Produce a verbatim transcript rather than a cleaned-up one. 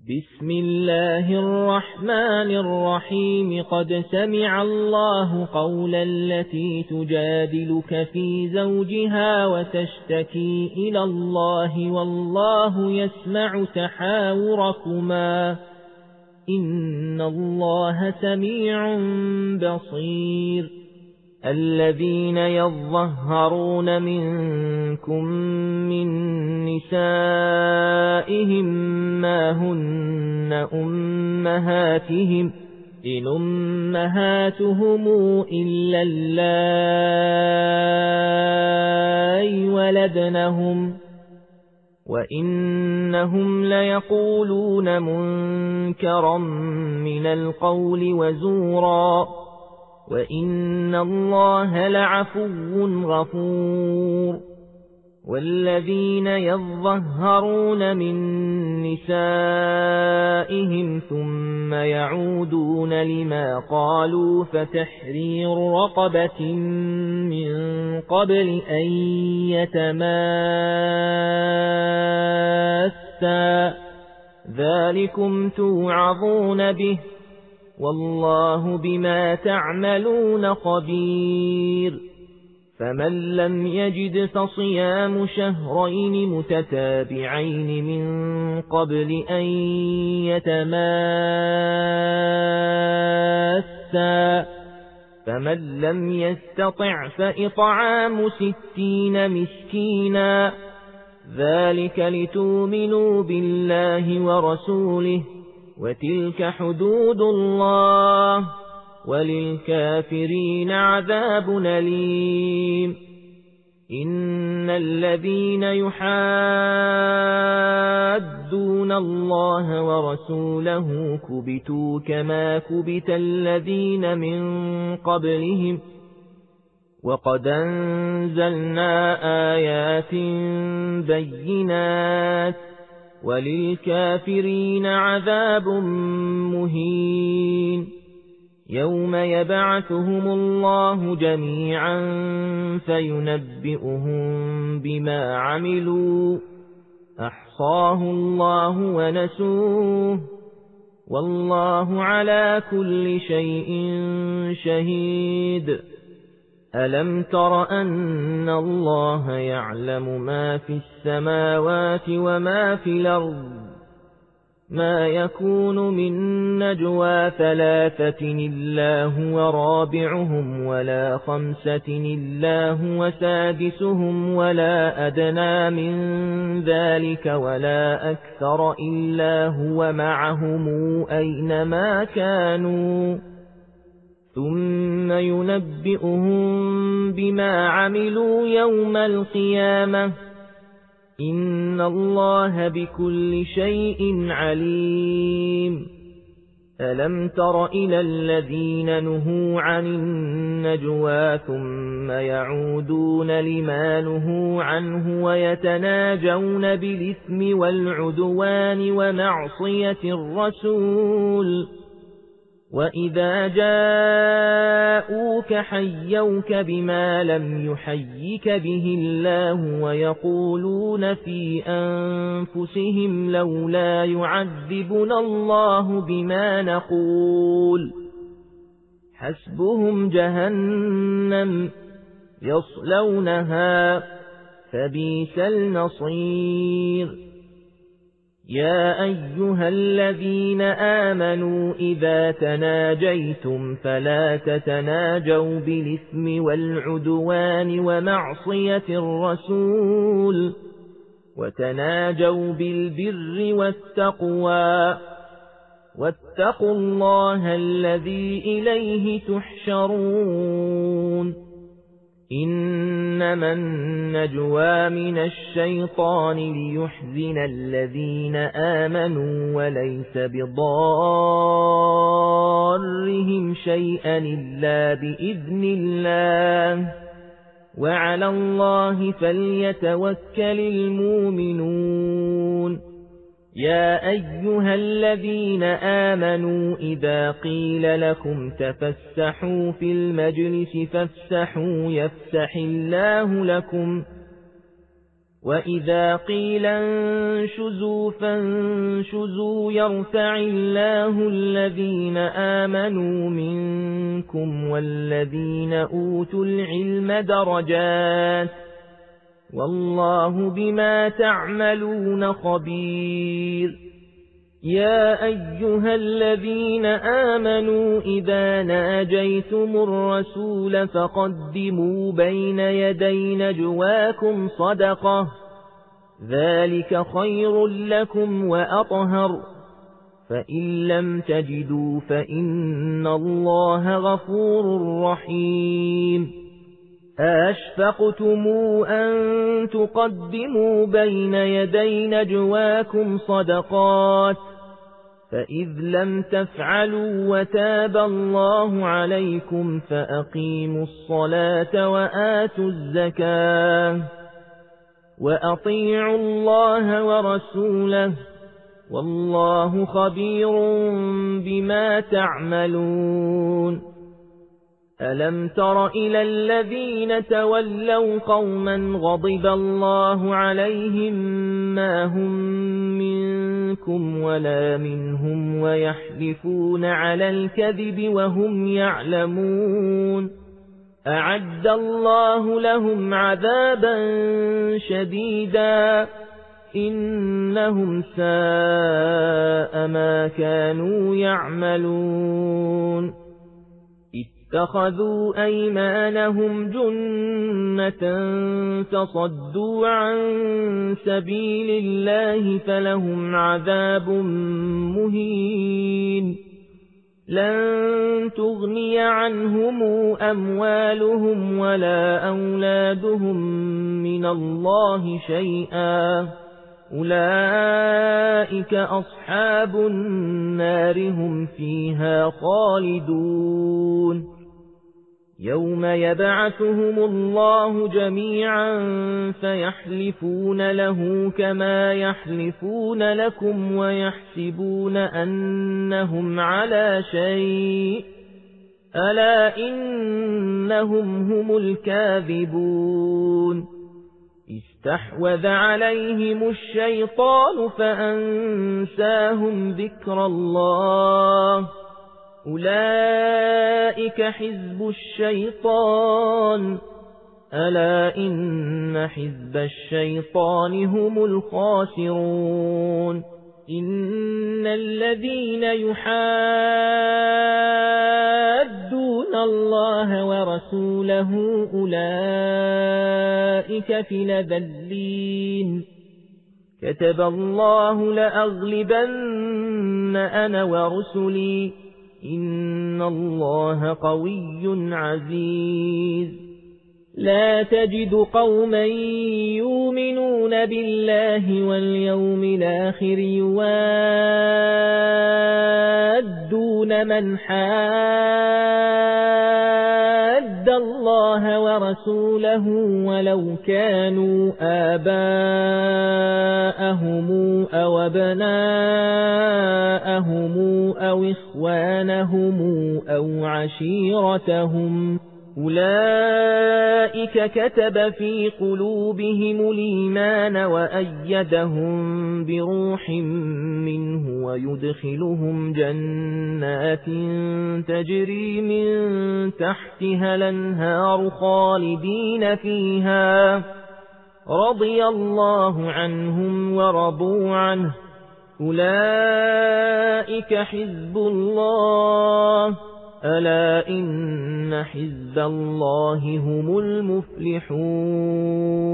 بسم الله الرحمن الرحيم قد سمع الله قول التي تجادلك في زوجها وتشتكي إلى الله والله يسمع تحاوركما إن الله سميع بصير الذين يظهرون منكم من نسائهم ما هن أمهاتهم إن أمهاتهم إلا اللائي ولدنهم وإنهم ليقولون منكرا من القول وزورا وإن الله لعفو غفور والذين يظهرون من نسائهم ثم يعودون لما قالوا فتحرير رقبة من قبل أن يتماسا ذلكم توعظون به والله بما تعملون خبير فمن لم يجد فصيام شهرين متتابعين من قبل أن يتماسا فمن لم يستطع فإطعام ستين مسكينا ذلك لتؤمنوا بالله ورسوله وتلك حدود الله وللكافرين عذاب أليم إن الذين يحادون الله ورسوله كبتوا كما كبت الذين من قبلهم وقد أنزلنا آيات بينات وللكافرين عذاب مهين يوم يبعثهم الله جميعا فينبئهم بما عملوا أحصاه الله ونسوه والله على كل شيء شهيد ألم تر أن الله يعلم ما في السماوات وما في الأرض ما يكون من نجوى ثلاثة إلا هو رابعهم ولا خمسة إلا هو سادسهم ولا أدنى من ذلك ولا أكثر إلا هو معهم أينما كانوا ثم ينبئهم بما عملوا يوم القيامة إن الله بكل شيء عليم ألم تر إلى الذين نهوا عن النجوى ثم يعودون لما نهوا عنه ويتناجون بالإثم والعدوان ومعصية الرسول وإذا جاءوك حيوك بما لم يحيك به الله ويقولون في أنفسهم لولا يعذبنا الله بما نقول حسبهم جهنم يصلونها فبئس المصير يا أيها الذين آمنوا إذا تناجيتم فلا تتناجوا بالإثم والعدوان ومعصية الرسول وتناجوا بالبر والتقوى واتقوا الله الذي إليه تحشرون إنما النجوى من الشيطان ليحزن الذين آمنوا وليس بضارهم شيئا إلا بإذن الله وعلى الله فليتوكل المؤمنون يا أيها الذين آمنوا إذا قيل لكم تفسحوا في المجلس فافسحوا يفسح الله لكم وَإِذَا قِيلَ انشُزُوا فانشُزُوا يَرْفَعِ اللَّهُ الَّذِينَ آمَنُوا مِنكُمْ وَالَّذِينَ أُوتُوا الْعِلْمَ دَرَجَاتٍ وَاللَّهُ بِمَا تَعْمَلُونَ خَبِيرٌ يَا أَيُّهَا الَّذِينَ آمَنُوا إِذَا نَاجَيْتُمُ الرَّسُولَ فَقَدِّمُوا بَيْنَ يَدَيْ نَجْوَاكُمْ صَدَقَةً ذَلِكَ خَيْرٌ لَكُمْ وَأَطْهَرُ فَإِن لَّمْ تَجِدُوا فَإِنَّ اللَّهَ غَفُورٌ رَّحِيمٌ أَأَشْفَقْتُمْ أَن تُقَدِّمُوا بَيْنَ يَدَيْ نَجْوَاكُمْ صَدَقَاتٍ فَإِذْ لَمْ تَفْعَلُوا وَتَابَ اللَّهُ عَلَيْكُمْ فَأَقِيمُوا الصَّلَاةَ وَآتُوا الزَّكَاةَ وَأَطِيعُوا اللَّهَ وَرَسُولَهُ وَاللَّهُ خَبِيرٌ بِمَا تَعْمَلُونَ أَلَمْ تَرَ إِلَى الَّذِينَ تَوَلَّوْا قَوْمًا غَضِبَ اللَّهُ عَلَيْهِمْ مَا هُمْ مِنكُمْ وَلَا مِنْهُمْ وَيَحْلِفُونَ عَلَى الْكَذِبِ وَهُمْ يَعْلَمُونَ أَعَدَّ اللَّهُ لَهُمْ عَذَابًا شَدِيدًا إِنَّهُمْ سَاءَ مَا كَانُوا يَعْمَلُونَ اتخذوا أيمانهم جنة فصدوا عن سبيل الله فلهم عذاب مهين لن تغني عنهم أموالهم ولا أولادهم من الله شيئا أولئك أصحاب النار هم فيها خالدون يوم يبعثهم الله جميعا فيحلفون له كما يحلفون لكم ويحسبون أنهم على شيء ألا إنهم هم الكاذبون استحوذ عليهم الشيطان فأنساهم ذكر الله أولئك حزب الشيطان ألا إن حزب الشيطان هم الخاسرون إن الذين يحادون الله ورسوله أولئك في الأذلين كتب الله لأغلبن أنا ورسلي إن الله قوي عزيز لا تجد قوما يؤمنون بالله واليوم الآخر يوادون من حاد الله ورسوله ولو كانوا آباءهم أو أبناءهم أو إخوانهم أو عشيرتهم أولئك كتب في قلوبهم الإيمان وأيدهم بروح منه ويدخلهم جنات تجري من تحتها الأنهار خالدين فيها رضي الله عنهم ورضوا عنه أولئك حزب الله ألا إن حزب الله هم المفلحون